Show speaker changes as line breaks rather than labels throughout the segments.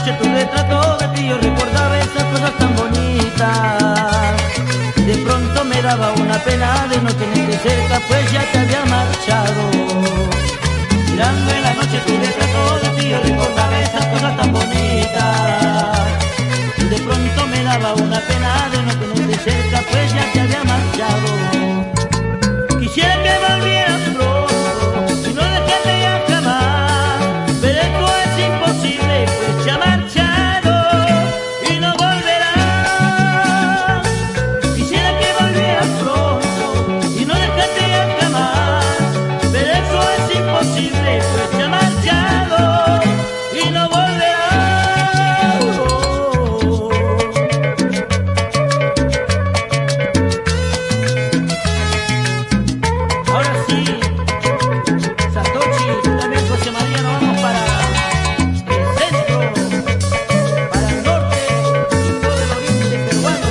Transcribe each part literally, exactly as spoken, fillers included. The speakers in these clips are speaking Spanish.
noche tu retrato de ti yo recordaba esas cosas tan bonitas. De pronto me daba una pena de no tenerte cerca, pues ya te había marchado. Mirando en la noche tu retrato de ti yo recordaba esas cosas tan bonitas. De pronto me daba una pena de no tenerte cerca, pues ya te había marchado. Quisiera que volvieras pronto y no dejarte ya jamás, pero esto es imposible, pues ya marchado y no volverás. Quisiera que volvieras pronto y no dejarte ya jamás, pero eso es imposible, pues ya marchado y no volverás. Ahora sí, Satoshi, tú también, José María, nos vamos para el centro, para el norte y todo el oriente peruano.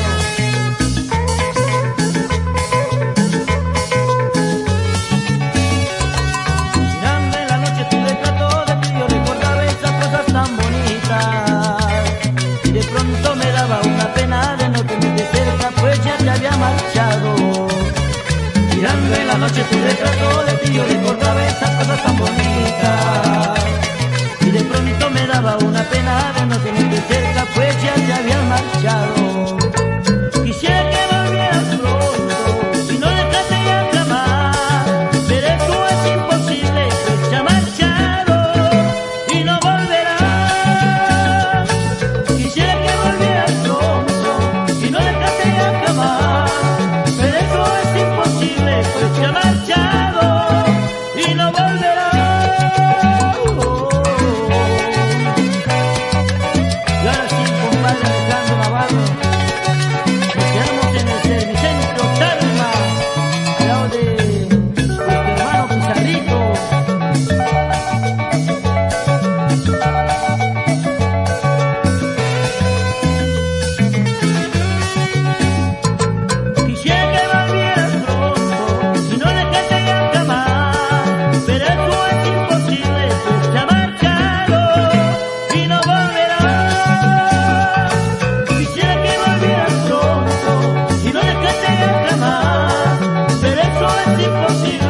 Mirando en la noche tu retrato de ti yo recordaba esas cosas tan bonitas. Y de pronto me daba una pena de no tenerte cerca, pues ya te había marchado. Mirando en la noche tu retrato de ti yo recordaba esas cosas tan bonitas. Y de pronto me daba una pena de no tenerte cerca, pues ya te había marchado. Quisiera que volvieras pronto y no dejarte ya jamás, pero eso es imposible, pues ya marchado y no volverás. Quisiera que volvieras pronto y no dejarte ya jamás, pero eso es imposible, pues ya marchado y no volverás. Y ahora sí, compadre Alejandro Navarro, nos quedamos en el Servicentro Tarma, al lado de nuestro hermano Pizarrito. Quisiera que volvieras pronto y no dejarte ya jamás, pero eso es imposible, pues ya marchado y no volverás. Quisiera que volvieras pronto y no dejarte ya jamás, pero eso es imposible.